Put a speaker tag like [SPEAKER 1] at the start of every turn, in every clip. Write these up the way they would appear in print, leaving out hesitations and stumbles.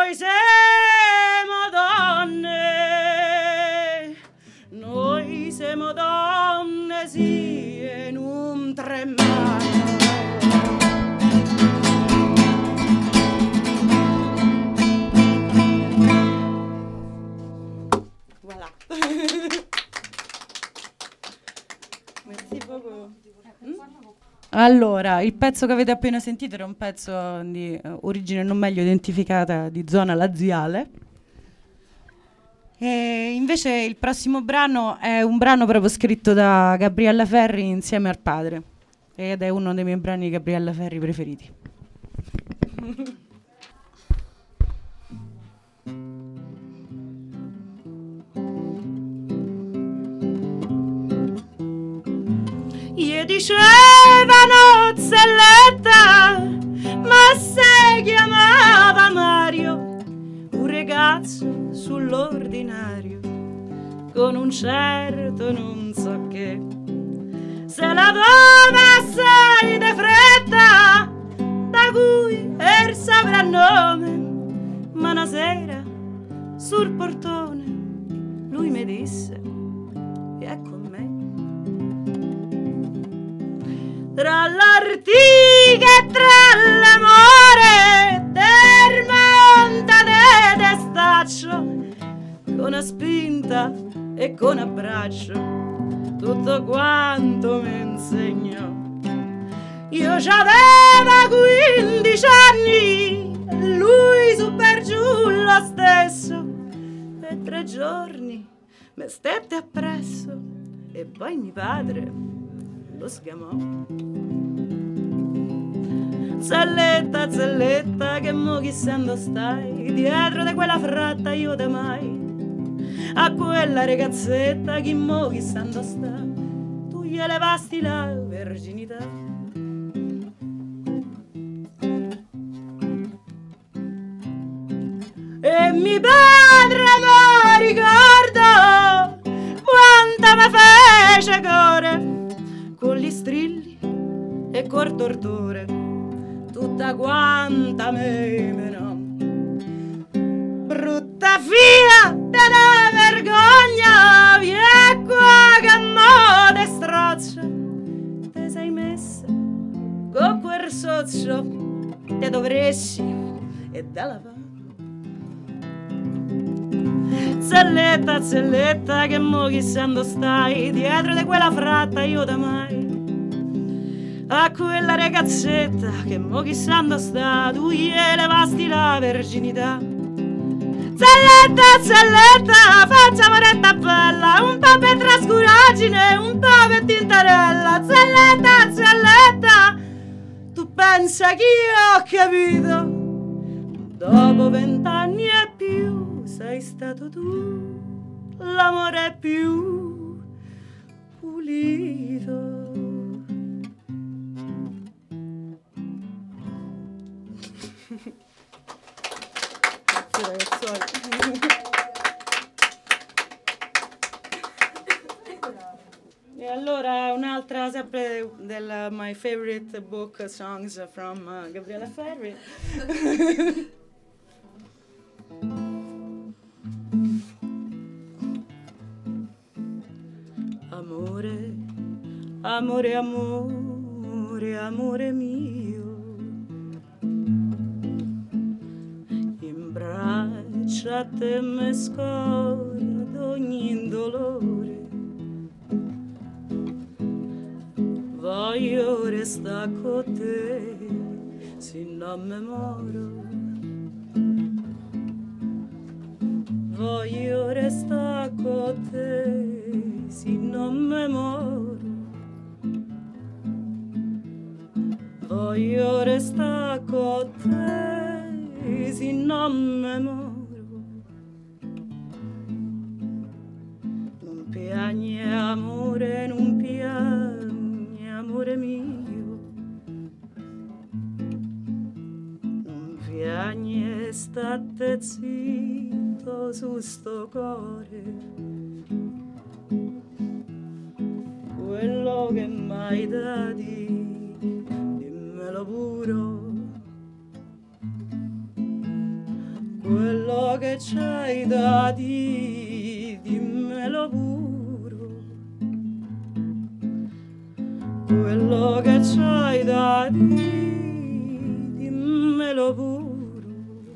[SPEAKER 1] Noi siamo donne, noi siamo donne, sì, e non tremano. Voilà. Merci beaucoup. Allora, il pezzo che avete appena sentito era un pezzo di origine non meglio identificata di zona laziale. E invece il prossimo brano è un brano proprio scritto da Gabriella Ferri insieme al padre. Ed è uno dei miei brani di Gabriella Ferri preferiti. Gli dicevano Zelletta, ma si chiamava Mario, un ragazzo sull'ordinario, con un certo non so che. Se lavava assai de fretta, da cui era il soprannome, ma una sera sul portone lui mi disse: vieni con me. Tra l'artiga e tra l'amore del monte de testaccio, con una spinta e con abbraccio, tutto quanto mi insegnò. Io c'aveva 15 anni, lui su per giù lo stesso, per 3 giorni mi stette appresso e poi mio padre lo sgamò. Zelletta, Zelletta, che mo chissà dove stai, dietro di quella fratta io te mai, a quella ragazzetta che mo chissà dove sta, tu gli levasti la verginità. E mi padre mi ricordo quanta mi fece core, con gli strilli e col tortore, tutta quanta me menò. Brutta figlia della vergogna, vieni qua che mo te strozzo. Te sei messa con quel sozzo, te dovresti e dalla va. Zelletta, Zelletta, che mo chissà dove stai, dietro di quella fratta io te mai, a quella ragazzetta che mo chissà dove sta, tu gli levasti la verginità. Zelletta, Zelletta, facciamo retta bella, un po' per trascuraggine, un po' per tintarella. Zelletta, Zelletta, tu pensa che io ho capito, dopo 20 anni e più sei stato tu l'amore più pulito. Grazie ragazzuoli. E allora un'altra sempre del My Favorite Book Songs from Gabriella Ferri. Amore, amore, amore, amore mio, in braccia a te me scoria d'ogni dolore, voglio restare con te se non me moro, voglio restare con te se non me moro, voglio restare con te se non me moro. Non piagne amore, non piagne amore mio, non piagne state zitto su sto cuore, quello che m'hai da dire, dimmelo puro, che c'hai da dire, dimmelo pure. Quello che c'hai da dire, dimmelo pure.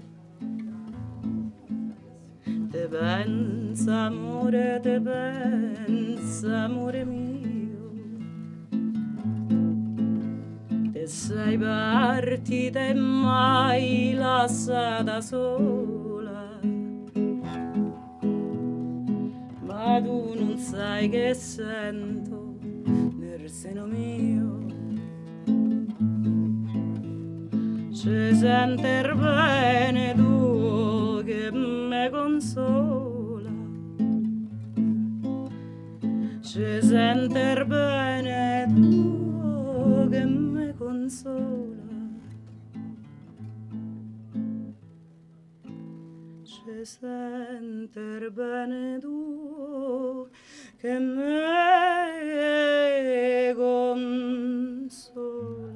[SPEAKER 1] Te pensa, amore, te pensa, amore mio. Te sei partita e mai lasciata sola. Ma tu non sai che sento nel seno mio. Ci sente il bene tuo che me consola. Ci sente il bene tuo che me consola. Ci sente il bene tuo che me consola.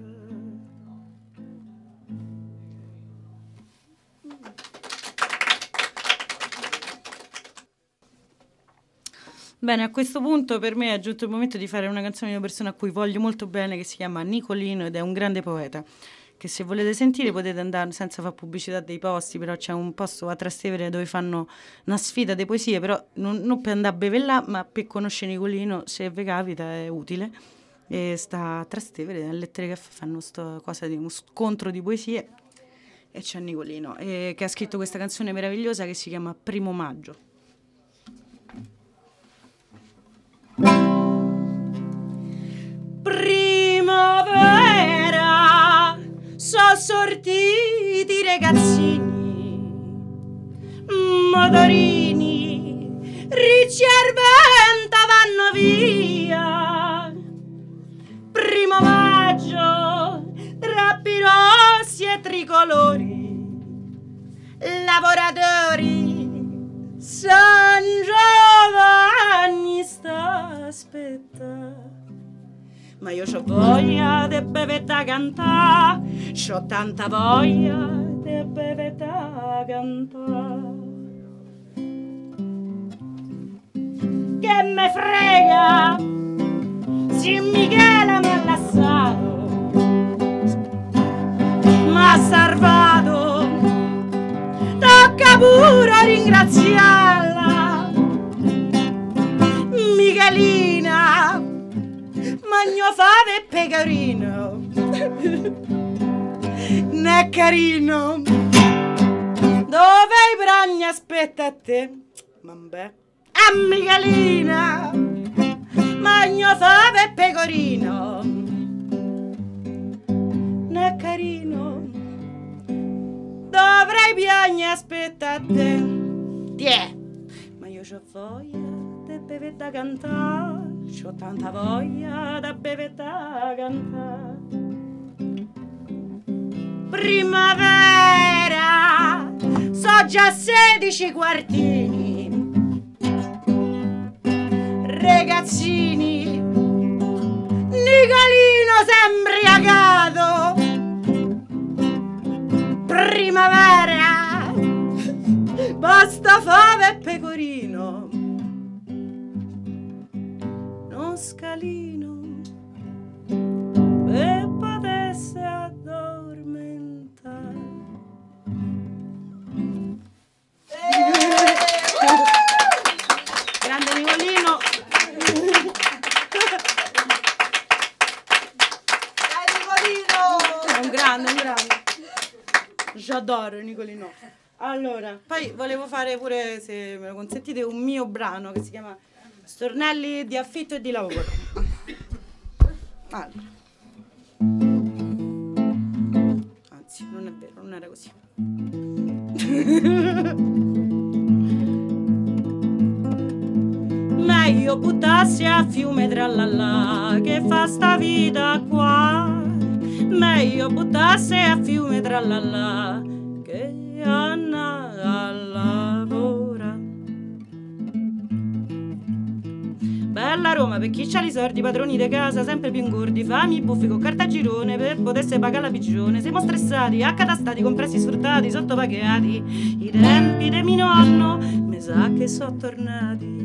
[SPEAKER 1] Bene, a questo punto per me è giunto il momento di fare una canzone di una persona a cui voglio molto bene, che si chiama Nicolino ed è un grande poeta, che se volete sentire potete andare senza fare pubblicità dei posti, però c'è un posto a Trastevere dove fanno una sfida di poesie, però non per andare a bere là, ma per conoscere Nicolino, se vi capita è utile. E sta a Trastevere, alle Lettere Caffè fanno sto cosa di uno scontro di poesie e c'è Nicolino che ha scritto questa canzone meravigliosa che si chiama Primo Maggio. Primavera, sono sortiti i ragazzini, motorini, ricci al vento vanno via. Primo maggio, drappi rossi e tricolori, lavoratori, San Giovanni sta aspettando. Ma io c'ho voglia de bevetta cantà, c'ho tanta voglia de bevetta cantà. Che me frega se Michele m'ha lasciato, m'ha salvato, tocca pure ringraziarla. Michelina magno fave e pecorino, ne carino, dove i bragni aspetta a te, vabbè, a Michelina, magno fave e pecorino, ne carino, dove i bragni aspetta a te, tiè, ma io c'ho voglia de bevetta cantare. C'ho tanta voglia da bevetta cantare. Primavera, so già 16 quartini. Ragazzini, Nicolino sembra embriagato. Primavera, basta fave e pecorino. Scalino e potesse addormentare. Grande Nicolino. Nicolino. Un grande. J'adoro Nicolino. Allora, poi volevo fare pure, se me lo consentite, un mio brano che si chiama Stornelli di affitto e di lavoro. Allora. Anzi, non è vero, non era così. Meglio buttarsi a fiume tralala che fa sta vita qua. Meglio buttarsi a fiume tralala che andare a lavorare. alla Roma, per chi c'ha i sordi, padroni de casa sempre più ingordi, fami buffi con carta girone per potersi pagare la pigione. Siamo stressati, accatastati, compressi, sfruttati, sottopagati. I tempi de mio nonno mi sa che sono tornati.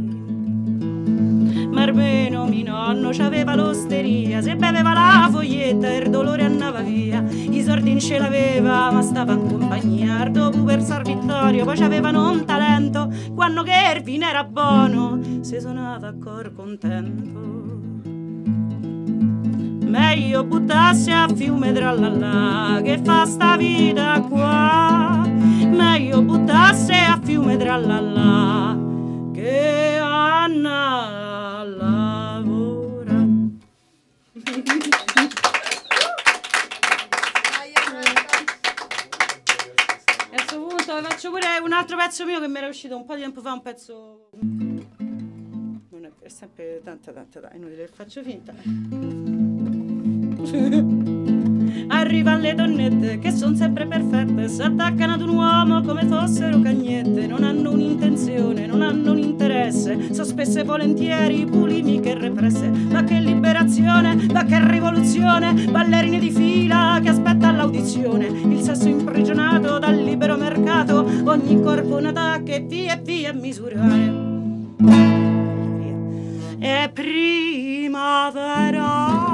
[SPEAKER 1] Ma almeno mio nonno c'aveva l'osteria, se beveva la foglietta e il dolore andava via. I sordi non ce l'aveva, ma stava in compagnia. Dopo per San Vittorio poi c'avevano un talento, quando che il vino era buono si suonava a cor contento. Meglio buttarsi a fiume trallallà che fa sta vita qua. Meglio buttarsi a fiume trallallà che Anna lavora. A questo punto faccio pure un altro pezzo mio che mi era uscito un po' di tempo fa, un pezzo... Non è sempre tanta, dai, inutile che faccio finta. Arrivano le donnette che sono sempre perfette, si attaccano ad un uomo come fossero cagnette, non hanno un'intenzione, non hanno un interesse, sono spesse volentieri bulimiche e represse. Ma che liberazione, ma che rivoluzione, ballerine di fila che aspettano l'audizione, il sesso imprigionato dal libero mercato, ogni corpo un attacco e via a misurare. E primavera.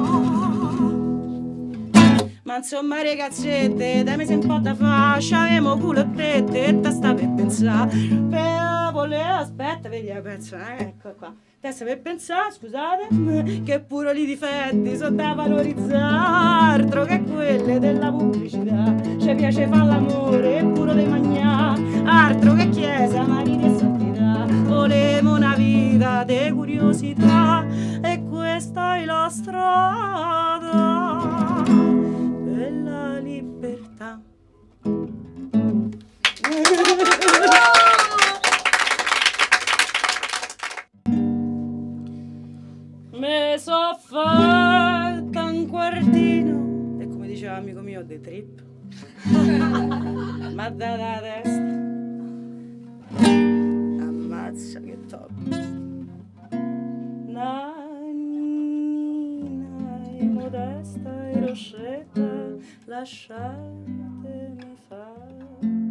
[SPEAKER 1] Ma insomma ragazzette, dammi se un po' da fascia, avemo culo e te sta per pensare. Aspetta, vedi la pezza, ecco qua. Testa per pensare, scusate, che pure li difetti sono da valorizzare, altro che quelle della pubblicità. Ci piace fare l'amore e pure le magnà, altro che chiesa, mariti e santità. Volemo una vita di curiosità e questa è la strada della libertà. Me so fatta un quartino e come diceva amico mio dei trip ma da testa ammazza che top. Nanina e modesta e roscetta lasciatemi fare.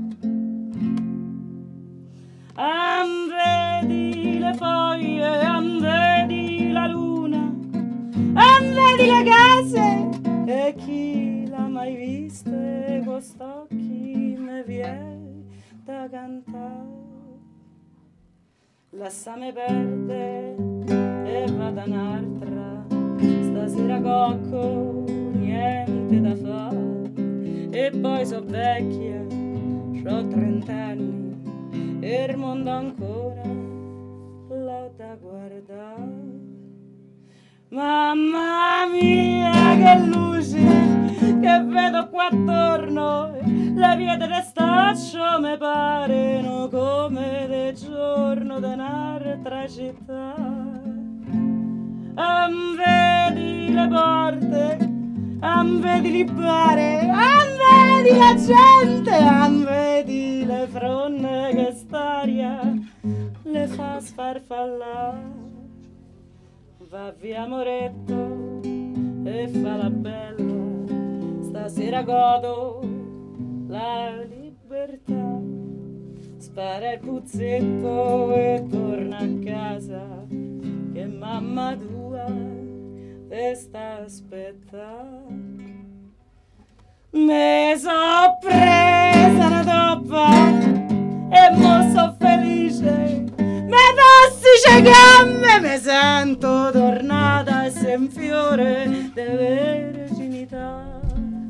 [SPEAKER 1] Vedi le foglie, vedi la luna, vedi le case e chi l'ha mai viste quest'occhi me viene da cantare. Lassame perde e vada un'altra, stasera cocco niente da fare. E poi so vecchia, c'ho 30 anni e il mondo ancora l'ho da guardare. Mamma mia che luci che vedo qua attorno, le vie del staccio mi pareno come del giorno d'un'altra città. Vedi le porte, vedi li bare, vedi la gente, vedi le fronde che st'aria le fa sfarfallare. Va via amoretto e fa la bella, stasera godo la libertà. Spara il puzzetto e torna a casa, che mamma tua te sta aspettando. Me so presa una toppa e mo so felice, me pastice gambe, me sento tornata e sem fiore de verginità.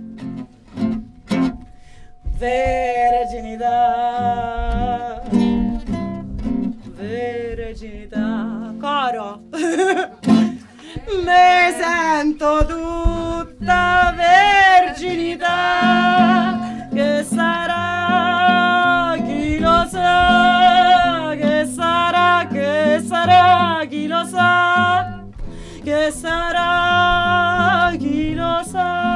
[SPEAKER 1] Verginità, verginità, coro. Me sento tutta verginità, che sarà chi lo sa, che sarà chi lo sa, che sarà chi lo sa.